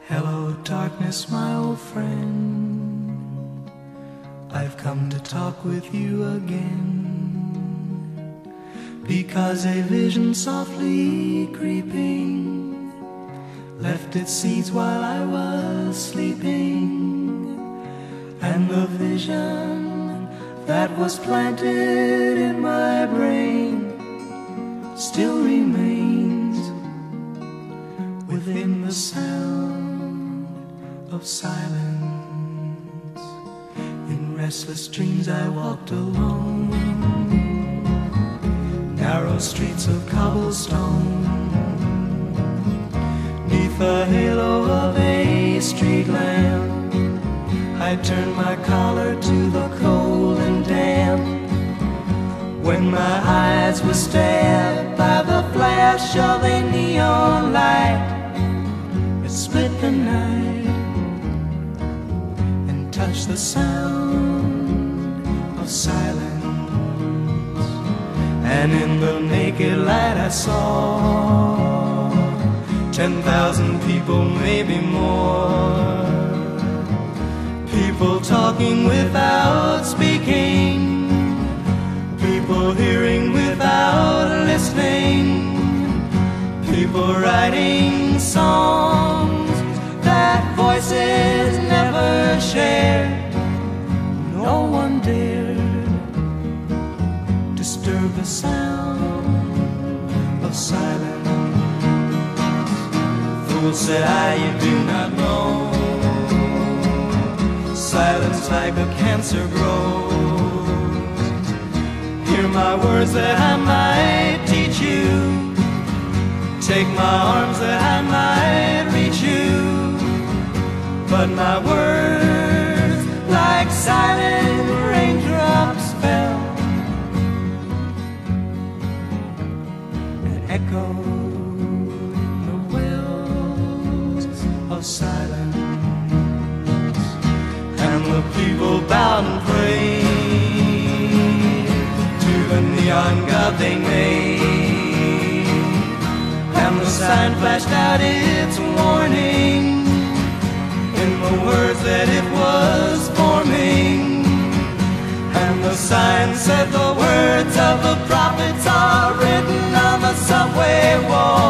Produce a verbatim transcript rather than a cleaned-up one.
Hello, darkness, my old friend. I've come to talk with you again, because a vision softly creeping left its seeds while I was sleeping, and the vision that was planted in my brain still remains within the sound of silence. In restless dreams I walked alone, narrow streets of cobblestone, neath the halo of a street lamp. I turned my collar to the cold and damp, when my eyes were stabbed by the flash of a neon light. It split the night and touched the sound of silence, and in the naked light I saw ten thousand people, maybe more, people talking without speaking, people hearing without listening, people writing songs that voices never shared. No one dared disturb the sound of silence. Fool, said I, you do not know, silence like a cancer grows. Hear my words that I might teach you, take my arms that I might reach you, but my words like silent raindrops fell and echoed the wells of silence, and the people bowed and prayed to the neon god they made, and the sign flashed out its warning in the words that it was forming, and the sign said the words of the prophets are written on the subway wall.